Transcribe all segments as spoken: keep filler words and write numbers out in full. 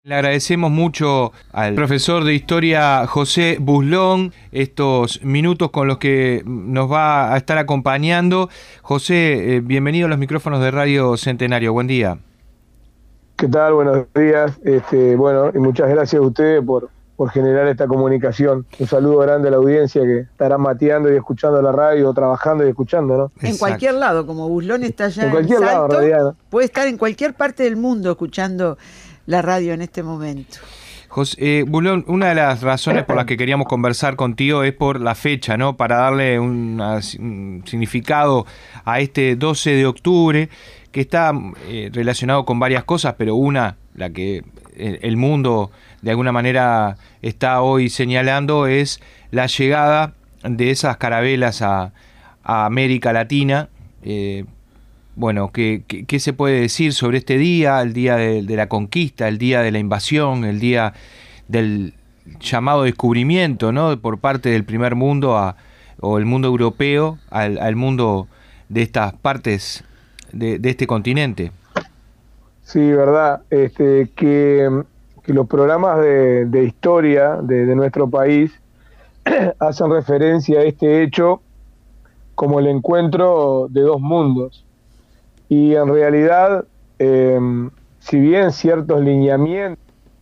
Le agradecemos mucho al profesor de Historia José Buslón estos minutos con los que nos va a estar acompañando. José, eh, bienvenido a los micrófonos de Radio Centenario. Buen día. ¿Qué tal? Buenos días. Este, bueno, y muchas gracias a ustedes por, por generar esta comunicación. Un saludo grande a la audiencia que estará mateando y escuchando la radio, trabajando y escuchando, ¿no? En Exacto. cualquier lado, como Buslón está allá En en, cualquier Salto, lado, en realidad, ¿no? puede estar en cualquier parte del mundo escuchando la radio en este momento. José, eh, Buslón, una de las razones por las que queríamos conversar contigo es por la fecha, ¿no? Para darle una, un significado a este doce de octubre, que está eh, relacionado con varias cosas, pero una, la que el, el mundo de alguna manera está hoy señalando, es la llegada de esas carabelas a, a América Latina. Eh, Bueno, ¿qué, qué, ¿qué se puede decir sobre este día, el día de, de la conquista, el día de la invasión, el día del llamado descubrimiento, ¿no? Por parte del primer mundo a, o el mundo europeo al, al mundo de estas partes de, de este continente? Sí, verdad, este, que, que los programas de, de historia de, de nuestro país hacen referencia a este hecho como el encuentro de dos mundos. Y en realidad, eh, si bien ciertos lineamientos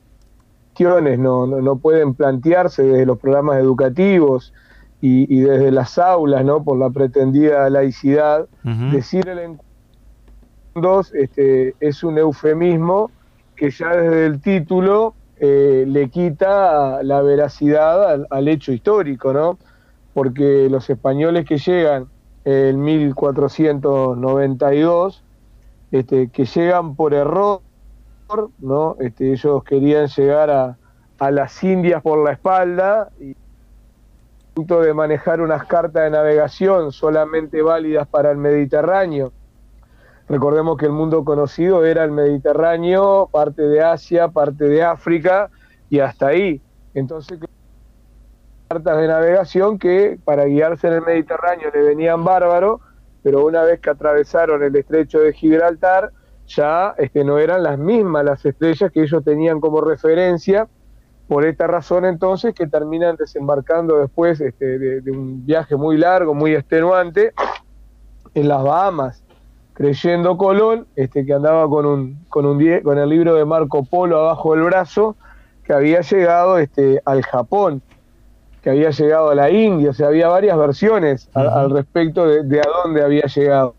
no, no, no pueden plantearse desde los programas educativos y, y desde las aulas, ¿no? Por la pretendida laicidad, uh-huh. decir el encuentro este, es un eufemismo que ya desde el título eh, le quita la veracidad al, al hecho histórico, ¿no? Porque los españoles que llegan en mil cuatrocientos noventa y dos, este, que llegan por error, ¿no? Este, ellos querían llegar a, a las Indias por la espalda y punto de manejar unas cartas de navegación solamente válidas para el Mediterráneo. Recordemos que el mundo conocido era el Mediterráneo, parte de Asia, parte de África y hasta ahí. Entonces, cartas de navegación que para guiarse en el Mediterráneo le venían bárbaros, pero una vez que atravesaron el estrecho de Gibraltar, ya este, no eran las mismas las estrellas que ellos tenían como referencia. Por esta razón entonces que terminan desembarcando después este, de, de un viaje muy largo, muy extenuante, en las Bahamas, creyendo Colón, este, que andaba con, un, con, un, con el libro de Marco Polo abajo del brazo, que había llegado este, al Japón, que había llegado a la India. O sea, había varias versiones a, al respecto de, de a dónde había llegado.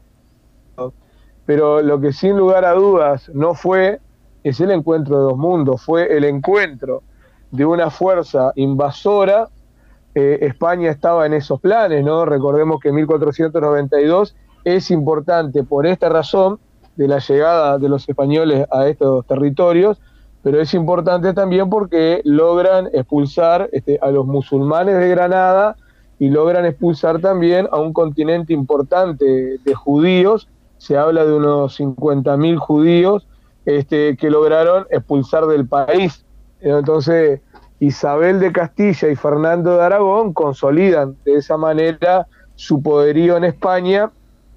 Pero lo que sin lugar a dudas no fue, es el encuentro de dos mundos, fue el encuentro de una fuerza invasora. eh, España estaba en esos planes, ¿no? Recordemos que mil cuatrocientos noventa y dos es importante por esta razón de la llegada de los españoles a estos territorios, pero es importante también porque logran expulsar este, a los musulmanes de Granada y logran expulsar también a un contingente importante de judíos. Se habla de unos cincuenta mil judíos este, que lograron expulsar del país. Entonces, Isabel de Castilla y Fernando de Aragón consolidan de esa manera su poderío en España,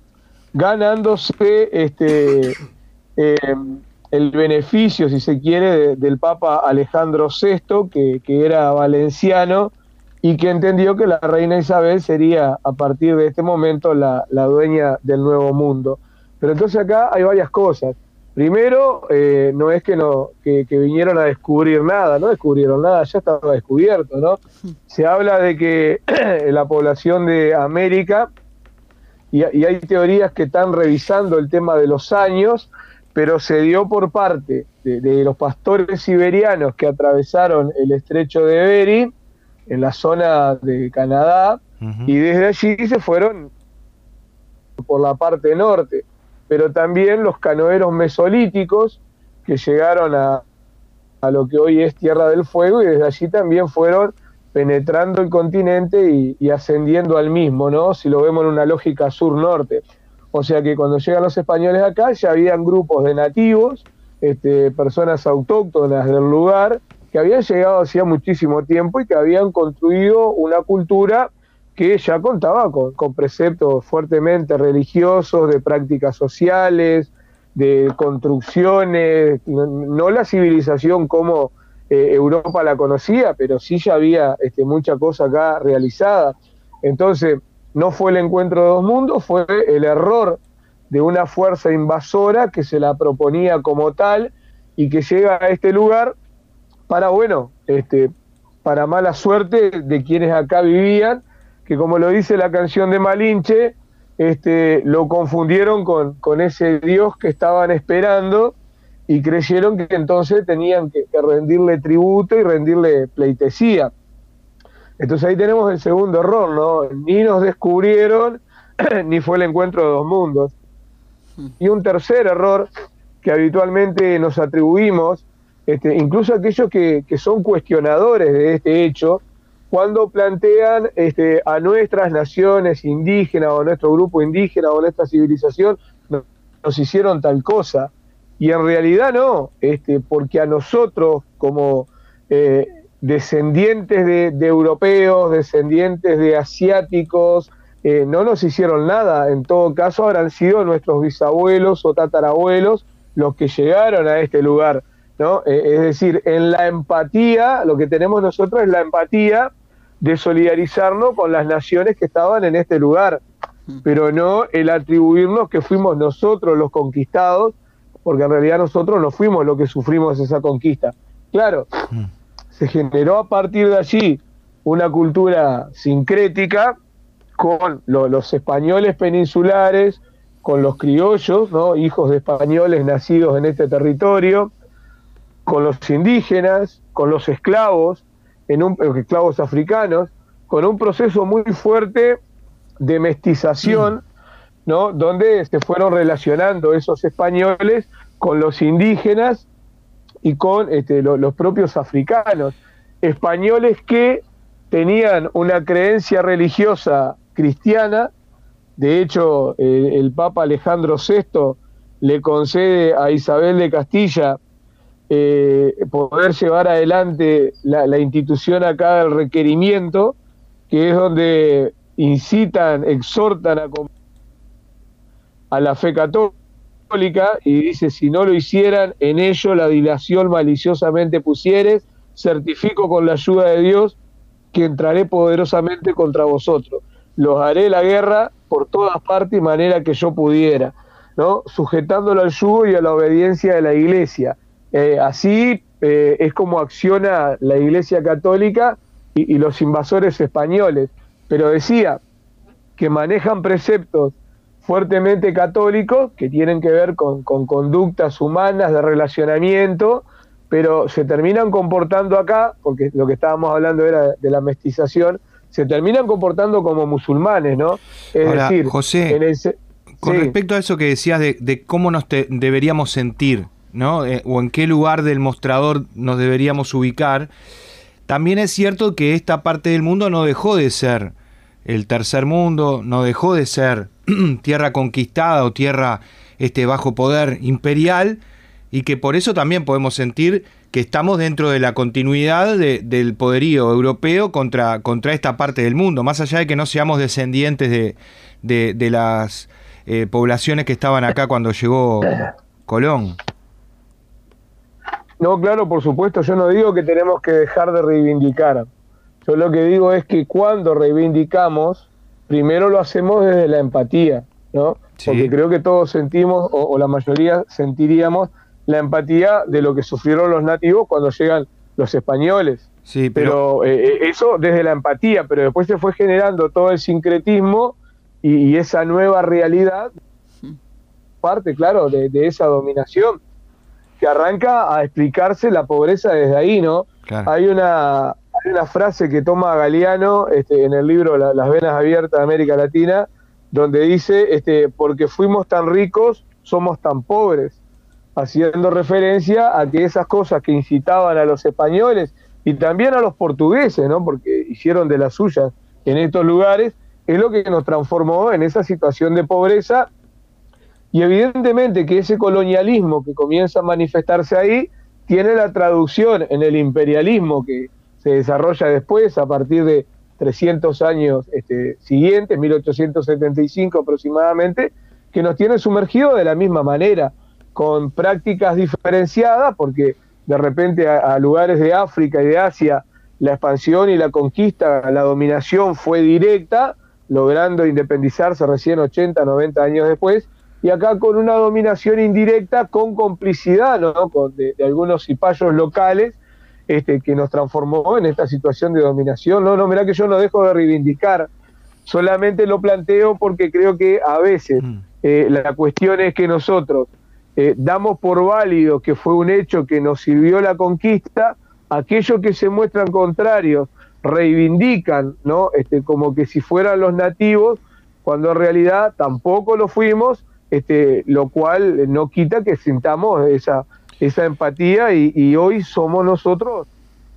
ganándose este, eh, el beneficio, si se quiere, de, del Papa Alejandro sexto, que, que era valenciano, y que entendió que la reina Isabel sería, a partir de este momento, la, la dueña del Nuevo Mundo. Pero entonces acá hay varias cosas. Primero, eh, no es que, no, que, que vinieron a descubrir nada, no descubrieron nada, ya estaba descubierto, ¿no? Se habla de que la población de América, y, y hay teorías que están revisando el tema de los años, pero se dio por parte de, de los pastores siberianos que atravesaron el estrecho de Bering, en la zona de Canadá, uh-huh. y desde allí se fueron por la parte norte. Pero también los canoeros mesolíticos que llegaron a, a lo que hoy es Tierra del Fuego, y desde allí también fueron penetrando el continente y, y ascendiendo al mismo, ¿no? Si lo vemos en una lógica sur-norte. O sea que cuando llegan los españoles acá ya habían grupos de nativos, este, personas autóctonas del lugar, que habían llegado hacía muchísimo tiempo y que habían construido una cultura que ya contaba con, con preceptos fuertemente religiosos, de prácticas sociales, de construcciones, no, no la civilización como eh, Europa la conocía, pero sí ya había este, mucha cosa acá realizada. Entonces, no fue el encuentro de dos mundos, fue el error de una fuerza invasora que se la proponía como tal y que llega a este lugar para, bueno, este, para mala suerte de quienes acá vivían, que como lo dice la canción de Malinche, este, lo confundieron con, con ese Dios que estaban esperando y creyeron que entonces tenían que, que rendirle tributo y rendirle pleitesía. Entonces ahí tenemos el segundo error, ¿no? Ni nos descubrieron, ni fue el encuentro de dos mundos. Y un tercer error que habitualmente nos atribuimos, este, incluso aquellos que, que son cuestionadores de este hecho, cuando plantean este, a nuestras naciones indígenas o a nuestro grupo indígena o a nuestra civilización, nos, nos hicieron tal cosa. Y en realidad no, este, porque a nosotros como eh, descendientes de, de europeos, descendientes de asiáticos, eh, no nos hicieron nada. En todo caso habrán sido nuestros bisabuelos o tatarabuelos los que llegaron a este lugar, ¿no? Eh, es decir, en la empatía, lo que tenemos nosotros es la empatía de solidarizarnos con las naciones que estaban en este lugar, pero no el atribuirnos que fuimos nosotros los conquistados, porque en realidad nosotros no fuimos los que sufrimos esa conquista. Claro, se generó a partir de allí una cultura sincrética con lo, los españoles peninsulares, con los criollos, ¿no? Hijos de españoles nacidos en este territorio, con los indígenas, con los esclavos, en un, esclavos africanos, con un proceso muy fuerte de mestización, ¿no? Donde se fueron relacionando esos españoles con los indígenas y con este, lo, los propios africanos. Españoles que tenían una creencia religiosa cristiana. De hecho, eh, el Papa Alejandro sexto le concede a Isabel de Castilla eh, poder llevar adelante la, la institución acá del requerimiento, que es donde incitan, exhortan a, a la fe católica, y dice: si no lo hicieran, en ello la dilación maliciosamente pusieres, certifico con la ayuda de Dios que entraré poderosamente contra vosotros. Los haré la guerra por todas partes y manera que yo pudiera, ¿no? Sujetándolo al yugo y a la obediencia de la Iglesia. Eh, así eh, es como acciona la Iglesia Católica y, y los invasores españoles. Pero decía que manejan preceptos fuertemente católicos que tienen que ver con, con conductas humanas de relacionamiento, pero se terminan comportando acá, porque lo que estábamos hablando era de la mestización, se terminan comportando como musulmanes, ¿no? Es Ahora, decir, José, en el, con sí. respecto a eso que decías de, de cómo nos te, deberíamos sentir, ¿no? Eh, o en qué lugar del mostrador nos deberíamos ubicar, también es cierto que esta parte del mundo no dejó de ser el tercer mundo, no dejó de ser tierra conquistada o tierra este, bajo poder imperial, y que por eso también podemos sentir que estamos dentro de la continuidad de, del poderío europeo contra, contra esta parte del mundo, más allá de que no seamos descendientes de, de, de las eh, poblaciones que estaban acá cuando llegó Colón. No, claro, por supuesto, yo no digo que tenemos que dejar de reivindicar. Yo lo que digo es que cuando reivindicamos, primero lo hacemos desde la empatía, ¿no? Sí. Porque creo que todos sentimos, o, o la mayoría sentiríamos, la empatía de lo que sufrieron los nativos cuando llegan los españoles. Sí, pero pero eh, eso desde la empatía, pero después se fue generando todo el sincretismo y, y esa nueva realidad, parte, claro, de, de esa dominación, que arranca a explicarse la pobreza desde ahí, ¿no? Claro. Hay una, hay una frase que toma Galeano este, en el libro la, Las venas abiertas de América Latina, donde dice, este, porque fuimos tan ricos, somos tan pobres, haciendo referencia a que esas cosas que incitaban a los españoles y también a los portugueses, ¿no? Porque hicieron de las suyas en estos lugares, es lo que nos transformó en esa situación de pobreza. Y evidentemente que ese colonialismo que comienza a manifestarse ahí tiene la traducción en el imperialismo que se desarrolla después, a partir de trescientos años este, siguientes, mil ochocientos setenta y cinco aproximadamente, que nos tiene sumergidos de la misma manera. con prácticas diferenciadas, porque de repente a, a lugares de África y de Asia la expansión y la conquista, la dominación fue directa, logrando independizarse recién ochenta, noventa años después, y acá con una dominación indirecta, con complicidad, ¿no? Con de, de algunos cipayos locales, este, que nos transformó en esta situación de dominación. No, no, mirá que yo no dejo de reivindicar, solamente lo planteo porque creo que a veces eh, la cuestión es que nosotros eh, damos por válido que fue un hecho que nos sirvió la conquista, aquellos que se muestran contrarios reivindican, ¿no? Este, como que si fueran los nativos, cuando en realidad tampoco lo fuimos, este, lo cual no quita que sintamos esa, esa empatía y, y hoy somos nosotros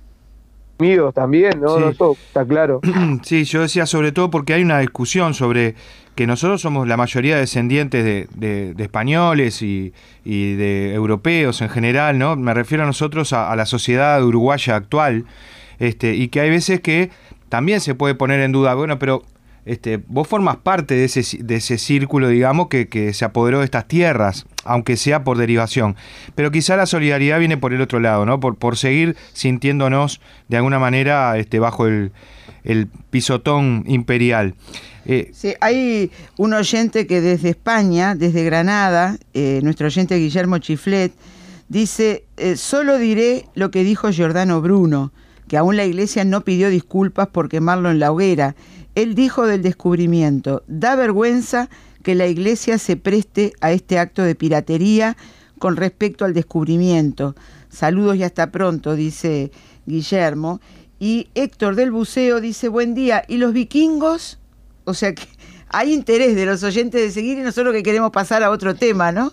unidos también, ¿no? Sí. Eso está claro. Sí, yo decía sobre todo porque hay una discusión sobre que nosotros somos la mayoría descendientes de, de, de españoles y, y de europeos en general, ¿no? Me refiero a nosotros, a, a la sociedad uruguaya actual, este, y que hay veces que también se puede poner en duda, bueno, pero este, vos formas parte de ese, de ese círculo, digamos, que, que se apoderó de estas tierras, aunque sea por derivación. Pero quizá la solidaridad viene por el otro lado, ¿no? Por, por seguir sintiéndonos de alguna manera este, bajo el, el pisotón imperial. Eh, sí, hay un oyente que desde España, desde Granada, eh, nuestro oyente Guillermo Chiflet, dice, eh, solo diré lo que dijo Giordano Bruno, que aún la Iglesia no pidió disculpas por quemarlo en la hoguera. Él dijo del descubrimiento, da vergüenza que la Iglesia se preste a este acto de piratería con respecto al descubrimiento. Saludos y hasta pronto, dice Guillermo. Y Héctor del Buceo dice, buen día, ¿y los vikingos? O sea que hay interés de los oyentes de seguir y nosotros que queremos pasar a otro tema, ¿no?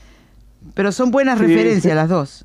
Pero son buenas sí, referencias sí. las dos.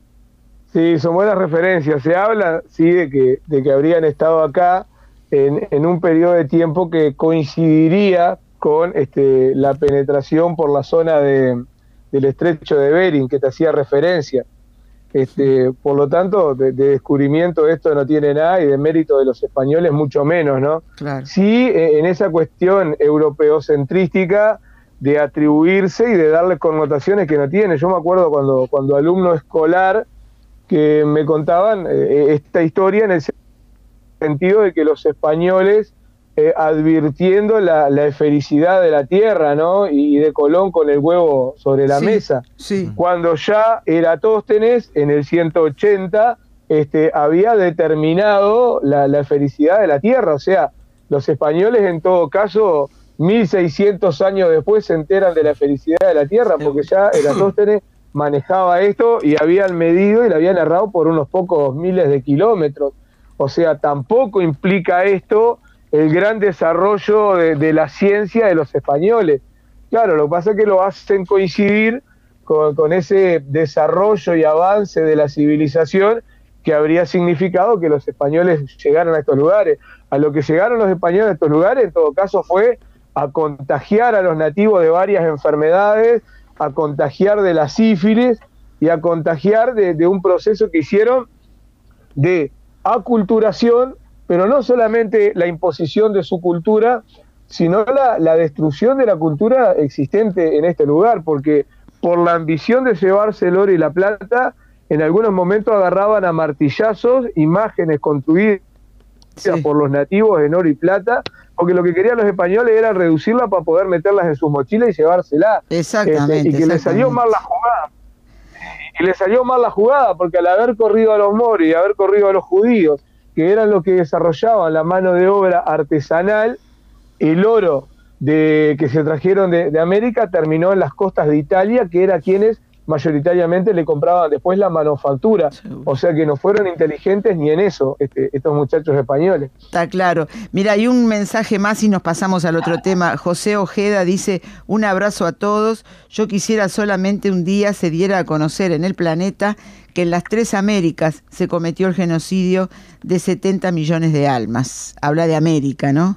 Sí, son buenas referencias. Se habla, sí, de que, de que habrían estado acá en, en un periodo de tiempo que coincidiría con este, la penetración por la zona de, del estrecho de Bering, que te hacía referencia. Este, por lo tanto, de, de descubrimiento esto no tiene nada y de mérito de los españoles mucho menos, ¿no? Claro. Sí, en esa cuestión europeocentrística de atribuirse y de darle connotaciones que no tiene. Yo me acuerdo cuando, cuando alumno escolar que me contaban eh, esta historia en el sentido de que los españoles, eh, advirtiendo la, la esfericidad de la tierra, ¿no? Y de Colón con el huevo sobre la sí, mesa. Sí. Cuando ya Eratóstenes, en el ciento ochenta, este, había determinado la, la esfericidad de la tierra. O sea, los españoles en todo caso, mil seiscientos años después, se enteran de la esfericidad de la tierra, porque ya Eratóstenes manejaba esto y habían medido y la habían errado por unos pocos miles de kilómetros. O sea, tampoco implica esto el gran desarrollo de, de la ciencia de los españoles. Claro, lo que pasa es que lo hacen coincidir con, con ese desarrollo y avance de la civilización que habría significado que los españoles llegaran a estos lugares. A lo que llegaron los españoles a estos lugares, en todo caso, fue a contagiar a los nativos de varias enfermedades, a contagiar de la sífilis y a contagiar de, de un proceso que hicieron de aculturación, pero no solamente la imposición de su cultura, sino la, la destrucción de la cultura existente en este lugar, porque por la ambición de llevarse el oro y la plata, en algunos momentos agarraban a martillazos imágenes construidas sí. por los nativos en oro y plata, porque lo que querían los españoles era reducirla para poder meterlas en sus mochilas y llevárselas. Exactamente. Este, y que les salió mal la jugada. Y les salió mal la jugada, porque al haber corrido a los moros y haber corrido a los judíos, que eran los que desarrollaban la mano de obra artesanal, el oro de que se trajeron de, de América terminó en las costas de Italia, que era quienes mayoritariamente le compraban después la manufactura. O sea que no fueron inteligentes ni en eso este, estos muchachos españoles. Está claro. Mira, hay un mensaje más y nos pasamos al otro tema. José Ojeda dice, un abrazo a todos. Yo quisiera solamente un día se diera a conocer en el planeta que en las tres Américas se cometió el genocidio de setenta millones de almas. Habla de América, ¿no?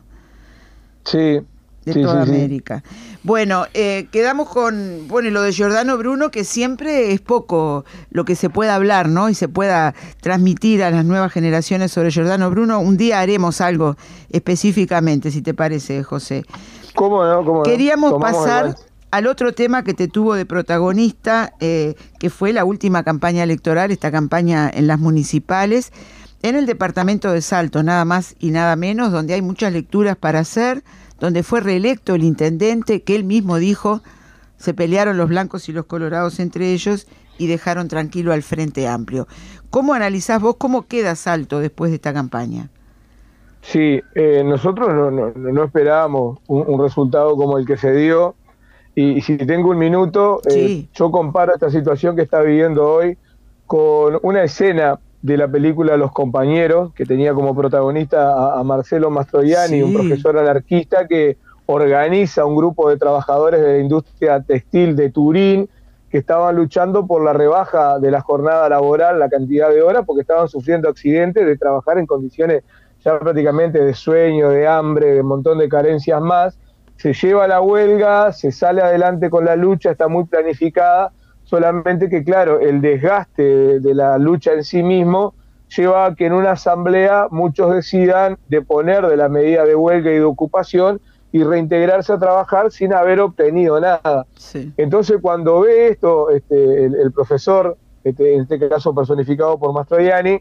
Sí. De sí, toda sí, América. Sí. Bueno, eh, quedamos con, bueno, lo de Giordano Bruno, que siempre es poco lo que se pueda hablar, ¿no? Y se pueda transmitir a las nuevas generaciones sobre Giordano Bruno. Un día haremos algo específicamente, si te parece, José. ¿Cómo no? ¿Cómo no? Queríamos Tomamos pasar al otro tema que te tuvo de protagonista, eh, que fue la última campaña electoral, esta campaña en las municipales, en el departamento de Salto, nada más y nada menos, donde hay muchas lecturas para hacer, donde fue reelecto el intendente, que él mismo dijo, se pelearon los blancos y los colorados entre ellos y dejaron tranquilo al Frente Amplio. ¿Cómo analizás vos, cómo queda Salto después de esta campaña? Sí, eh, nosotros no, no, no esperábamos un, un resultado como el que se dio, y, y si tengo un minuto, eh, sí. yo comparo esta situación que está viviendo hoy con una escena de la película Los Compañeros, que tenía como protagonista a, a Marcelo Mastroianni, sí. un profesor anarquista que organiza un grupo de trabajadores de la industria textil de Turín, que estaban luchando por la rebaja de la jornada laboral, la cantidad de horas, porque estaban sufriendo accidentes de trabajar en condiciones ya prácticamente de sueño, de hambre, de un montón de carencias más. Se lleva la huelga, se sale adelante con la lucha, está muy planificada, solamente que, claro, el desgaste de, de la lucha en sí mismo lleva a que en una asamblea muchos decidan deponer de la medida de huelga y de ocupación y reintegrarse a trabajar sin haber obtenido nada. Sí. Entonces, cuando ve esto, este, el, el profesor, este, en este caso personificado por Mastroianni,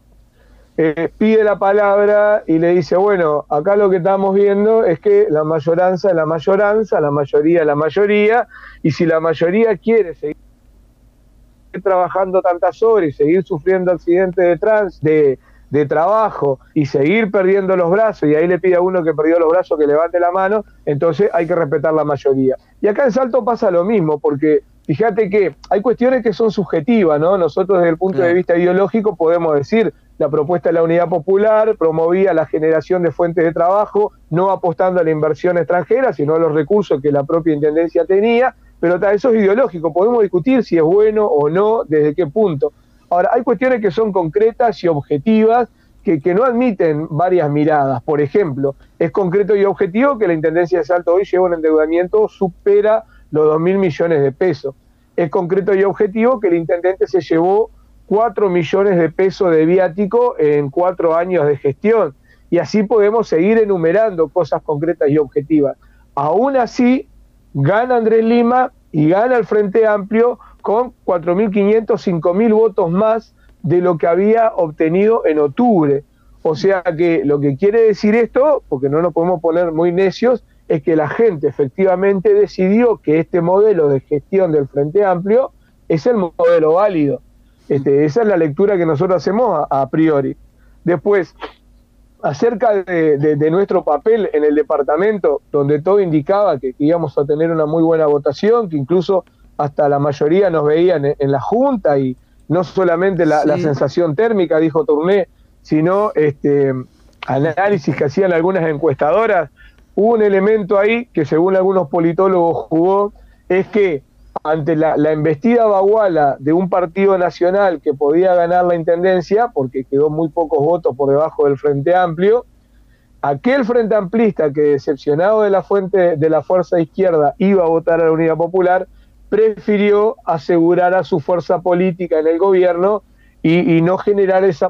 Eh, pide la palabra y le dice, bueno, acá lo que estamos viendo es que la mayoranza es la mayoranza, la mayoría es la mayoría, y si la mayoría quiere seguir trabajando tantas horas y seguir sufriendo accidentes de, trans, de, de trabajo y seguir perdiendo los brazos, y ahí le pide a uno que perdió los brazos que levante la mano, entonces hay que respetar la mayoría. Y acá en Salto pasa lo mismo, porque fíjate que hay cuestiones que son subjetivas, ¿no? Nosotros desde el punto claro. de vista ideológico podemos decir, la propuesta de la Unidad Popular promovía la generación de fuentes de trabajo, no apostando a la inversión extranjera, sino a los recursos que la propia Intendencia tenía, pero eso es ideológico, podemos discutir si es bueno o no, desde qué punto. Ahora, hay cuestiones que son concretas y objetivas, que, que no admiten varias miradas. Por ejemplo, es concreto y objetivo que la Intendencia de Salto hoy lleva un endeudamiento, supera los dos mil millones de pesos. Es concreto y objetivo que el intendente se llevó cuatro millones de pesos de viático en cuatro años de gestión. Y así podemos seguir enumerando cosas concretas y objetivas. Aún así, gana Andrés Lima y gana el Frente Amplio con cuatro mil quinientos, cinco mil votos más de lo que había obtenido en octubre. O sea que lo que quiere decir esto, porque no nos podemos poner muy necios, es que la gente efectivamente decidió que este modelo de gestión del Frente Amplio es el modelo válido. Este, esa es la lectura que nosotros hacemos a, a priori. Después, acerca de, de, de nuestro papel en el departamento, donde todo indicaba que, que íbamos a tener una muy buena votación, que incluso hasta la mayoría nos veían en, en la Junta, y no solamente la, sí. la sensación térmica, dijo Tourné, sino este, análisis que hacían algunas encuestadoras. Hubo un elemento ahí que según algunos politólogos jugó, es que ante la, la embestida baguala de un partido nacional que podía ganar la intendencia, porque quedó muy pocos votos por debajo del Frente Amplio, aquel Frente Amplista que, decepcionado de la fuente de la fuerza izquierda, iba a votar a la Unidad Popular, prefirió asegurar a su fuerza política en el gobierno y, y no generar ese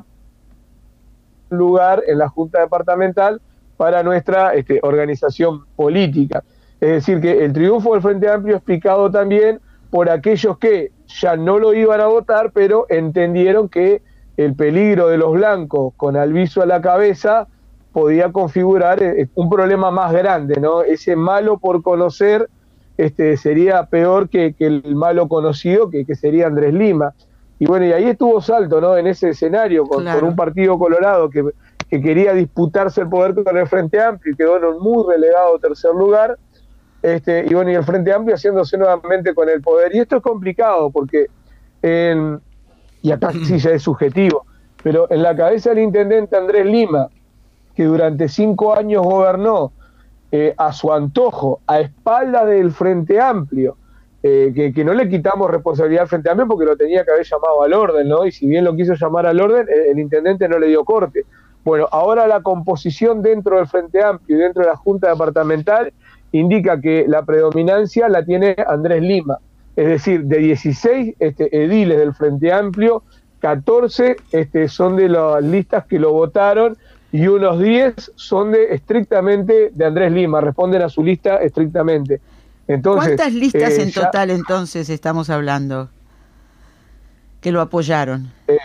lugar en la Junta Departamental para nuestra este, organización política. Es decir, que el triunfo del Frente Amplio es picado también por aquellos que ya no lo iban a votar, pero entendieron que el peligro de los blancos con Alviso a la cabeza podía configurar un problema más grande, ¿no? Ese malo por conocer este, sería peor que, que el malo conocido, que, que sería Andrés Lima. Y bueno, y ahí estuvo Salto, ¿no? En ese escenario, con, claro. con un partido colorado que, que quería disputarse el poder con el Frente Amplio y quedó en un muy relegado tercer lugar. Este, y bueno, y el Frente Amplio haciéndose nuevamente con el poder. Y esto es complicado porque, en, y acá sí ya es subjetivo, pero en la cabeza del intendente Andrés Lima, que durante cinco años gobernó eh, a su antojo, a espaldas del Frente Amplio, eh, que, que no le quitamos responsabilidad al Frente Amplio porque lo tenía que haber llamado al orden, ¿no? Y si bien lo quiso llamar al orden, el, el intendente no le dio corte. Bueno, ahora la composición dentro del Frente Amplio y dentro de la Junta Departamental indica que la predominancia la tiene Andrés Lima, es decir, de dieciséis este, ediles del Frente Amplio, catorce este, son de las listas que lo votaron y unos diez son de estrictamente de Andrés Lima, responden a su lista estrictamente. Entonces, ¿cuántas listas eh, en ya, total entonces estamos hablando que lo apoyaron? Eh,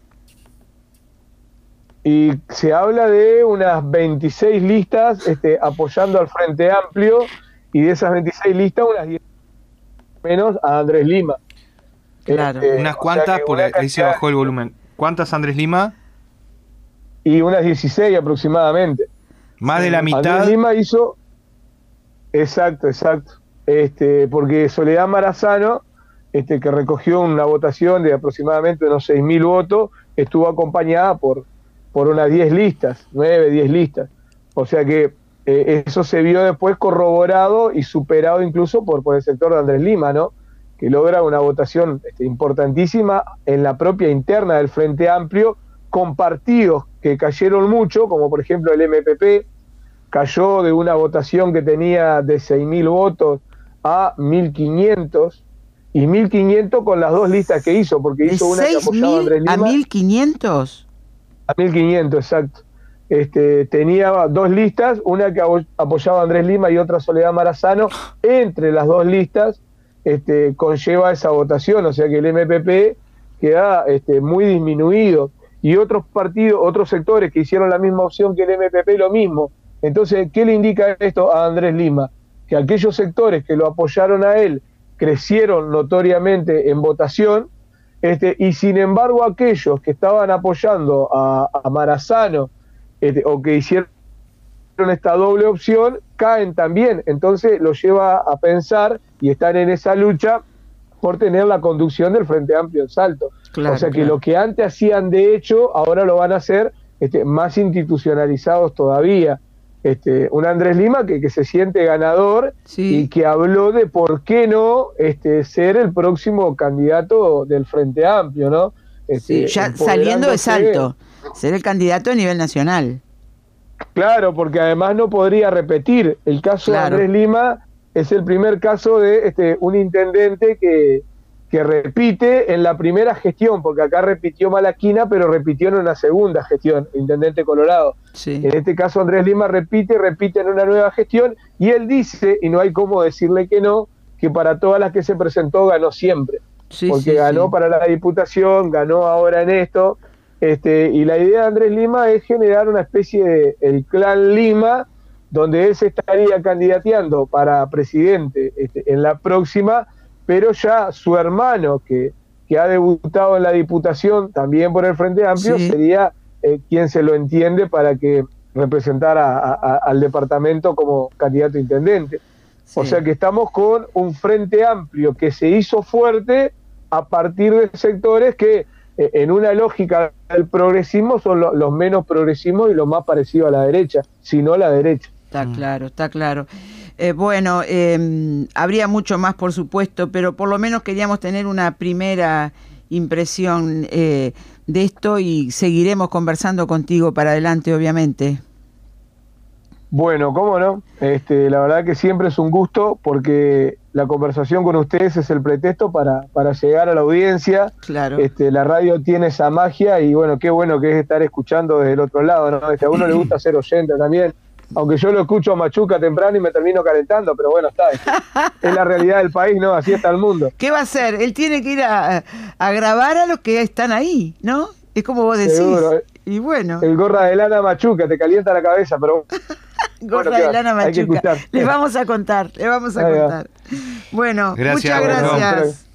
y se habla de unas veintiséis listas este, apoyando al Frente Amplio, y de esas veintiséis listas, unas diez menos a Andrés Lima. Claro. Este, Unas o cuantas, sea que porque una ahí se cantidad- bajó el volumen. ¿Cuántas, Andrés Lima? Y unas dieciséis aproximadamente. Más de la mitad. Andrés Lima hizo... Exacto, exacto. Este, porque Soledad Marazano, este, que recogió una votación de aproximadamente unos seis mil votos, estuvo acompañada por, por unas diez listas, nueve, diez listas. O sea que eh, eso se vio después corroborado y superado incluso por, por el sector de Andrés Lima, ¿no? Que logra una votación este, importantísima en la propia interna del Frente Amplio, con partidos que cayeron mucho, como por ejemplo el M P P, cayó de una votación que tenía de seis mil votos a mil quinientos, y mil quinientos con las dos listas que hizo, porque ¿De hizo una que apoyaba a Andrés seis mil Lima. a mil quinientos? A mil quinientos, exacto. Este, tenía dos listas, una que apoyaba a Andrés Lima y otra Soledad Marazano. Entre las dos listas este, conlleva esa votación, o sea que el M P P queda este, muy disminuido. Y otros partidos, otros sectores que hicieron la misma opción que el M P P, lo mismo. Entonces, ¿qué le indica esto a Andrés Lima? Que aquellos sectores que lo apoyaron a él crecieron notoriamente en votación, este, y sin embargo aquellos que estaban apoyando a, a Marazano este, o que hicieron esta doble opción, caen también. Entonces lo lleva a pensar, y están en esa lucha por tener la conducción del Frente Amplio en Salto. Claro, o sea que claro. lo que antes hacían de hecho, ahora lo van a hacer este, más institucionalizados todavía. Este, un Andrés Lima que, que se siente ganador, Sí. y que habló de por qué no este, ser el próximo candidato del Frente Amplio, ¿no? Este, Sí, ya saliendo de empoderándose. Salto, ser el candidato a nivel nacional. Claro, porque además no podría repetir. El caso Claro. de Andrés Lima es el primer caso de este, un intendente que, que repite en la primera gestión, porque acá repitió Malaquina, pero repitió en una segunda gestión, el intendente Colorado. Sí. En este caso Andrés Lima repite, repite en una nueva gestión, y él dice, y no hay cómo decirle que no, que para todas las que se presentó ganó siempre. Sí, porque sí, ganó sí. para la Diputación, ganó ahora en esto, este, y la idea de Andrés Lima es generar una especie de el clan Lima, donde él se estaría candidateando para presidente este, en la próxima, pero ya su hermano, que, que ha debutado en la Diputación, también por el Frente Amplio, Sí. sería eh, quien se lo entiende para que representara a, a, al departamento como candidato a intendente. Sí. O sea que estamos con un Frente Amplio que se hizo fuerte a partir de sectores que eh, en una lógica del progresismo son lo, los menos progresismos y los más parecidos a la derecha, si no la derecha. Está claro, está claro. Eh, bueno, eh, habría mucho más, por supuesto, pero por lo menos queríamos tener una primera impresión eh, de esto, y seguiremos conversando contigo para adelante, obviamente. Bueno, cómo no, este, la verdad que siempre es un gusto, porque la conversación con ustedes es el pretexto para, para llegar a la audiencia. Claro. Este, la radio tiene esa magia, y bueno, qué bueno que es estar escuchando desde el otro lado, ¿no? Este, a uno le gusta ser oyente también, aunque yo lo escucho a Machuca temprano y me termino calentando, pero bueno, está, es, es la realidad del país, ¿no? Así está el mundo. ¿Qué va a hacer? Él tiene que ir a, a grabar a los que están ahí, ¿no? Es como vos decís. Seguro. Y bueno, El gorra de lana Machuca, te calienta la cabeza, pero gorra bueno, ¿qué de va? lana Hay que Machuca. escuchar. Les vamos a contar, les vamos a Ahí va. contar. Bueno, Gracias, muchas Gordón. gracias.